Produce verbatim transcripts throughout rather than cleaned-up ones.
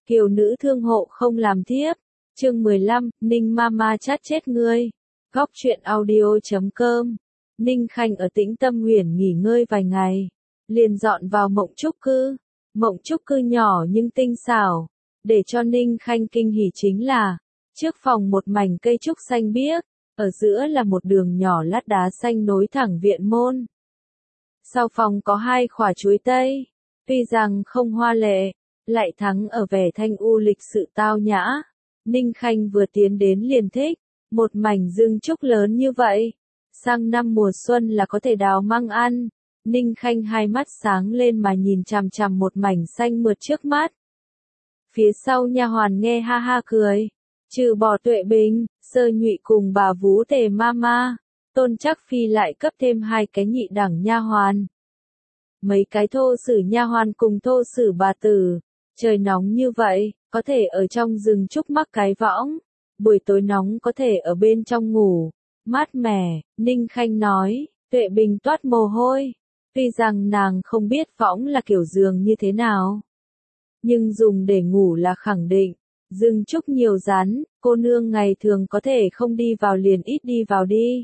Kiều nữ thương hộ không làm thiếp. Chương mười lăm, Ninh Mama chát chết ngươi. Góc truyện audio chấm com. Ninh Khanh ở Tĩnh Tâm Uyển nghỉ ngơi vài ngày, liền dọn vào mộng trúc cư. Mộng trúc cư nhỏ nhưng tinh xảo, để cho Ninh Khanh kinh hỉ chính là, trước phòng một mảnh cây trúc xanh biếc, ở giữa là một đường nhỏ lát đá xanh nối thẳng viện môn. Sau phòng có hai khỏa chuối tây, tuy rằng không hoa lệ, lại thắng ở vẻ thanh u lịch sự tao nhã. Ninh Khanh vừa tiến đến liền thích, một mảnh rừng trúc lớn như vậy, sang năm mùa xuân là có thể đào măng ăn. Ninh Khanh hai mắt sáng lên mà nhìn chằm chằm một mảnh xanh mượt trước mắt. Phía sau nha hoàn nghe ha ha cười, trừ bỏ Tuệ Bình, Sơ Nhụy cùng bà Vú Tề Mama, Tôn Trác Phi lại cấp thêm hai cái nhị đẳng nha hoàn. Mấy cái thô sử nha hoàn cùng thô sử bà tử, trời nóng như vậy, có thể ở trong rừng trúc mắc cái võng, buổi tối nóng có thể ở bên trong ngủ, mát mẻ. Ninh Khanh nói. Tuệ Bình toát mồ hôi, tuy rằng nàng không biết võng là kiểu giường như thế nào, nhưng dùng để ngủ là khẳng định. Rừng trúc nhiều rắn, cô nương ngày thường có thể không đi vào liền ít đi vào đi.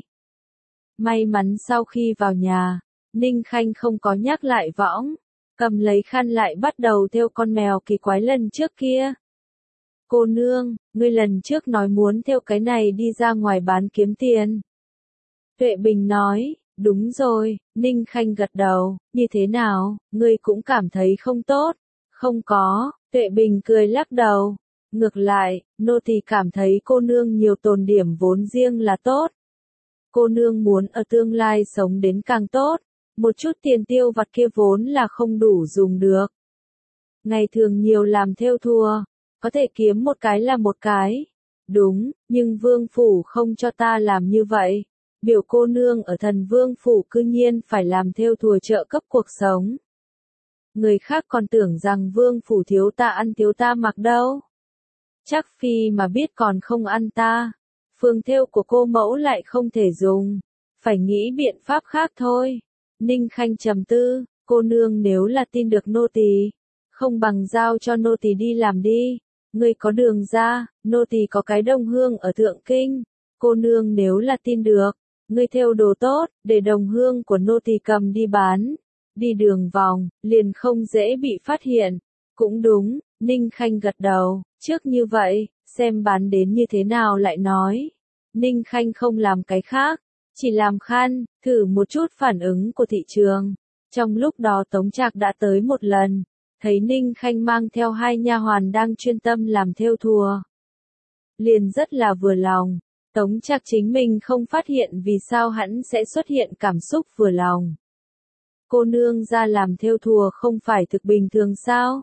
May mắn sau khi vào nhà, Ninh Khanh không có nhắc lại võng, cầm lấy khăn lại bắt đầu thêu con mèo kỳ quái lần trước kia. Cô nương, ngươi lần trước nói muốn thêu cái này đi ra ngoài bán kiếm tiền. Tuệ Bình nói. Đúng rồi. Ninh Khanh gật đầu. Như thế nào, ngươi cũng cảm thấy không tốt? Không có. Tuệ Bình cười lắc đầu. Ngược lại, nô tỳ cảm thấy cô nương nhiều tồn điểm vốn riêng là tốt. Cô nương muốn ở tương lai sống đến càng tốt, một chút tiền tiêu vặt kia vốn là không đủ dùng được. Ngày thường nhiều làm theo thùa, có thể kiếm một cái là một cái. Đúng, nhưng vương phủ không cho ta làm như vậy. Biểu cô nương ở Thần Vương phủ cư nhiên phải làm theo thùa trợ cấp cuộc sống. Người khác còn tưởng rằng vương phủ thiếu ta ăn thiếu ta mặc đâu. Trác Phi mà biết còn không ăn ta. Phương thêu của cô mẫu lại không thể dùng, phải nghĩ biện pháp khác thôi. Ninh Khanh trầm tư, cô nương nếu là tin được nô tỳ, không bằng giao cho nô tỳ đi làm đi. Ngươi có đường ra, nô tỳ có cái đồng hương ở Thượng Kinh. Cô nương nếu là tin được, ngươi thêu đồ tốt, để đồng hương của nô tỳ cầm đi bán, đi đường vòng, liền không dễ bị phát hiện. Cũng đúng. Ninh Khanh gật đầu. Trước như vậy, xem bán đến như thế nào lại nói. Ninh Khanh không làm cái khác, chỉ làm khăn, thử một chút phản ứng của thị trường. Trong lúc đó Tống Trạc đã tới một lần, thấy Ninh Khanh mang theo hai nha hoàn đang chuyên tâm làm thêu thùa, liền rất là vừa lòng. Tống Trạc chính mình không phát hiện vì sao hắn sẽ xuất hiện cảm xúc vừa lòng. Cô nương ra làm thêu thùa không phải thực bình thường sao?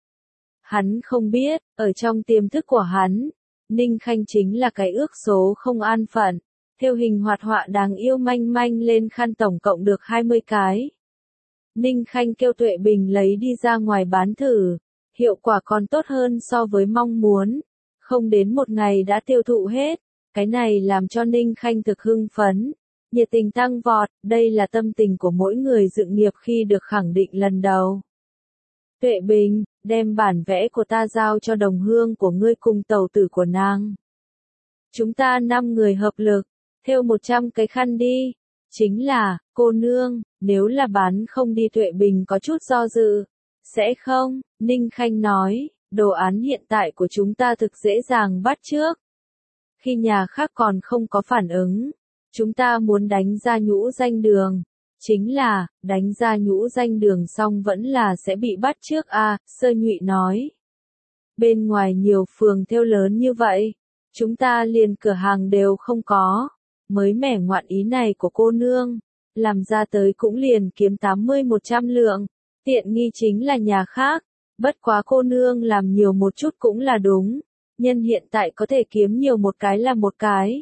Hắn không biết, ở trong tiềm thức của hắn, Ninh Khanh chính là cái ước số không an phận, thêu hình hoạt họa đáng yêu manh manh lên khăn tổng cộng được hai mươi cái. Ninh Khanh kêu Tuệ Bình lấy đi ra ngoài bán thử, hiệu quả còn tốt hơn so với mong muốn, không đến một ngày đã tiêu thụ hết, cái này làm cho Ninh Khanh thực hưng phấn, nhiệt tình tăng vọt, đây là tâm tình của mỗi người dựng nghiệp khi được khẳng định lần đầu. Tuệ Bình, đem bản vẽ của ta giao cho đồng hương của ngươi cùng tẩu tử của nàng. Chúng ta năm người hợp lực, thêu một trăm cái khăn đi. Chính là, cô nương, nếu là bán không đi. Tuệ Bình có chút do dự. Sẽ không, Ninh Khanh nói, đồ án hiện tại của chúng ta thực dễ dàng bắt chước. Khi nhà khác còn không có phản ứng, chúng ta muốn đánh ra nhũ danh đường. Chính là, đánh ra nhũ danh đường xong vẫn là sẽ bị bắt trước a. À, Sơ Nhụy nói. Bên ngoài nhiều phường thêu lớn như vậy, chúng ta liền cửa hàng đều không có. Mới mẻ ngoạn ý này của cô nương, làm ra tới cũng liền kiếm tám mươi một trăm lượng. Tiện nghi chính là nhà khác, bất quá cô nương làm nhiều một chút cũng là đúng. Nhân hiện tại có thể kiếm nhiều một cái là một cái.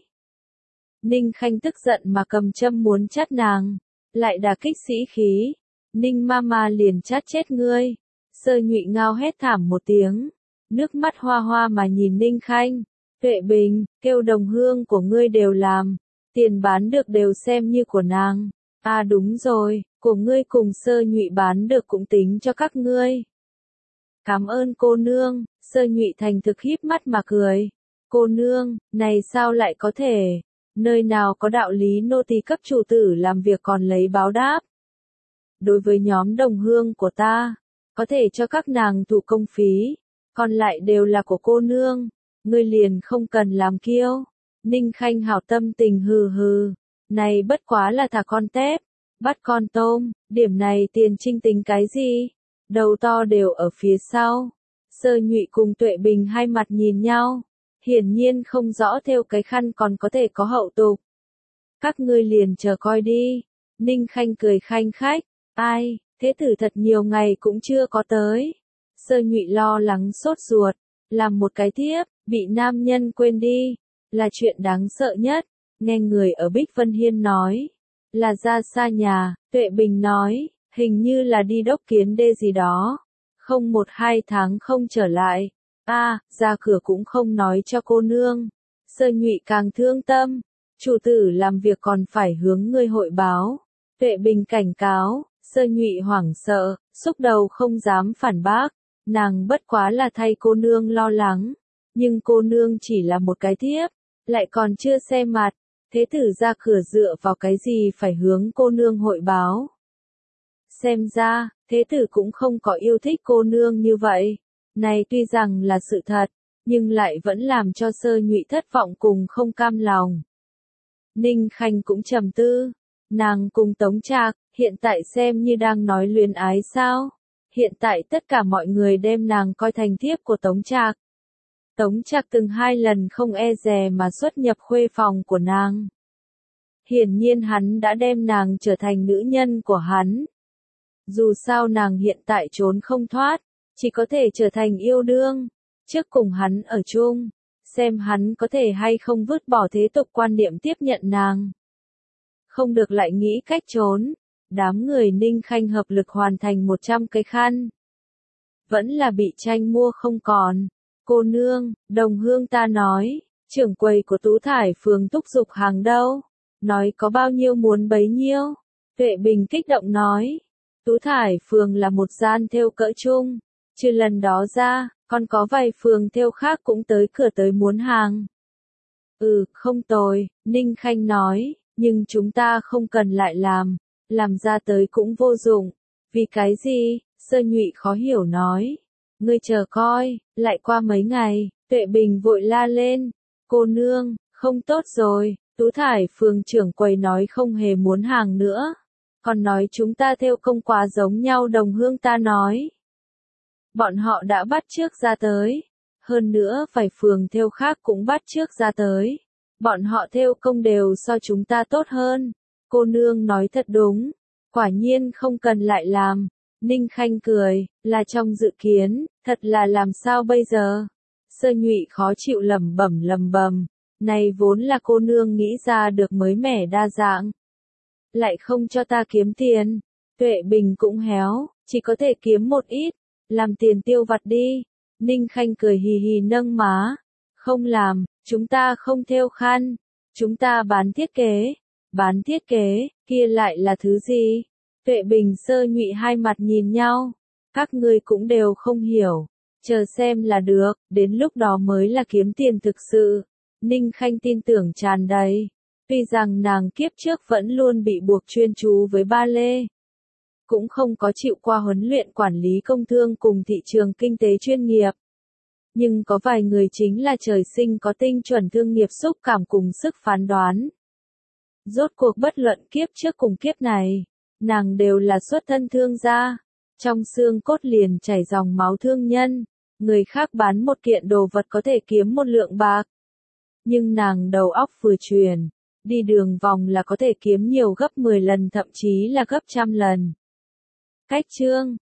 Ninh Khanh tức giận mà cầm châm muốn chát nàng. Lại đả kích sĩ khí. Ninh Mama liền chát chết ngươi. Sơ Nhụy ngao hét thảm một tiếng, nước mắt hoa hoa mà nhìn Ninh Khanh. Tuệ Bình, kêu đồng hương của ngươi đều làm, tiền bán được đều xem như của nàng. À đúng rồi, của ngươi cùng Sơ Nhụy bán được cũng tính cho các ngươi. Cảm ơn cô nương, Sơ Nhụy thành thực híp mắt mà cười. Cô nương, này sao lại có thể? Nơi nào có đạo lý nô tỳ cấp chủ tử làm việc còn lấy báo đáp? Đối với nhóm đồng hương của ta, có thể cho các nàng thủ công phí, còn lại đều là của cô nương, ngươi liền không cần làm kiêu. Ninh Khanh hảo tâm tình hừ hừ, này bất quá là thả con tép, bắt con tôm, điểm này tiền trinh tính cái gì? Đầu to đều ở phía sau. Sơ Nhụy cùng Tuệ Bình hai mặt nhìn nhau, hiển nhiên không rõ theo cái khăn còn có thể có hậu tục. Các ngươi liền chờ coi đi. Ninh Khanh cười khanh khách, ai, thế tử thật nhiều ngày cũng chưa có tới. Sơ Nhụy lo lắng sốt ruột, làm một cái tiếp, bị nam nhân quên đi, là chuyện đáng sợ nhất. Nghe người ở Bích Vân Hiên nói, là ra xa nhà. Tuệ Bình nói, hình như là đi đốc kiến đê gì đó, không một hai tháng không trở lại. A, à, ra cửa cũng không nói cho cô nương. Sơ Nhụy càng thương tâm, chủ tử làm việc còn phải hướng ngươi hội báo. Tuệ Bình cảnh cáo, Sơ Nhụy hoảng sợ, xúc đầu không dám phản bác, nàng bất quá là thay cô nương lo lắng, nhưng cô nương chỉ là một cái thiếp, lại còn chưa xem mặt, thế tử ra cửa dựa vào cái gì phải hướng cô nương hội báo. Xem ra, thế tử cũng không có yêu thích cô nương như vậy. Này tuy rằng là sự thật, nhưng lại vẫn làm cho Sơ Nhụy thất vọng cùng không cam lòng. Ninh Khanh cũng trầm tư, nàng cùng Tống Trạc, hiện tại xem như đang nói luyến ái sao? Hiện tại tất cả mọi người đem nàng coi thành thiếp của Tống Trạc. Tống Trạc từng hai lần không e dè mà xuất nhập khuê phòng của nàng. Hiển nhiên hắn đã đem nàng trở thành nữ nhân của hắn. Dù sao nàng hiện tại trốn không thoát, chỉ có thể trở thành yêu đương, trước cùng hắn ở chung, xem hắn có thể hay không vứt bỏ thế tục quan niệm tiếp nhận nàng. Không được lại nghĩ cách trốn, đám người Ninh Khanh hợp lực hoàn thành một trăm cái khăn. Vẫn là bị tranh mua không còn. Cô nương, đồng hương ta nói, trưởng quầy của Tú Thải phường thúc giục hàng đâu, nói có bao nhiêu muốn bấy nhiêu. Tuệ Bình kích động nói, Tú Thải phường là một gian thêu cỡ chung, trừ lần đó ra, còn có vài phường thêu khác cũng tới cửa tới muốn hàng. Ừ, không tồi, Ninh Khanh nói, nhưng chúng ta không cần lại làm, làm ra tới cũng vô dụng. Vì cái gì? Sơ Nhụy khó hiểu nói. Ngươi chờ coi, lại qua mấy ngày, Tuệ Bình vội la lên. Cô nương, không tốt rồi, Tú Thải phường trưởng quầy nói không hề muốn hàng nữa. Còn nói chúng ta theo công quá giống nhau, đồng hương ta nói. Bọn họ đã bắt trước ra tới. Hơn nữa vài phường theo khác cũng bắt trước ra tới. Bọn họ theo công đều so chúng ta tốt hơn. Cô nương nói thật đúng. Quả nhiên không cần lại làm. Ninh Khanh cười, là trong dự kiến, thật là làm sao bây giờ? Sơ Nhụy khó chịu lẩm bẩm lẩm bẩm, này vốn là cô nương nghĩ ra được mới mẻ đa dạng. Lại không cho ta kiếm tiền. Tuệ Bình cũng héo, chỉ có thể kiếm một ít, làm tiền tiêu vặt đi. Ninh Khanh cười hì hì nâng má. Không làm, chúng ta không thêu khăn, chúng ta bán thiết kế. Bán thiết kế, kia lại là thứ gì? Tuệ Bình Sơ Nhụy hai mặt nhìn nhau. Các ngươi cũng đều không hiểu. Chờ xem là được, đến lúc đó mới là kiếm tiền thực sự. Ninh Khanh tin tưởng tràn đầy. Tuy rằng nàng kiếp trước vẫn luôn bị buộc chuyên chú với ba lê. Cũng không có chịu qua huấn luyện quản lý công thương cùng thị trường kinh tế chuyên nghiệp. Nhưng có vài người chính là trời sinh có tinh chuẩn thương nghiệp xúc cảm cùng sức phán đoán. Rốt cuộc bất luận kiếp trước cùng kiếp này, nàng đều là xuất thân thương gia, trong xương cốt liền chảy dòng máu thương nhân, người khác bán một kiện đồ vật có thể kiếm một lượng bạc. Nhưng nàng đầu óc vừa truyền, đi đường vòng là có thể kiếm nhiều gấp mười lần thậm chí là gấp trăm lần. Cách chương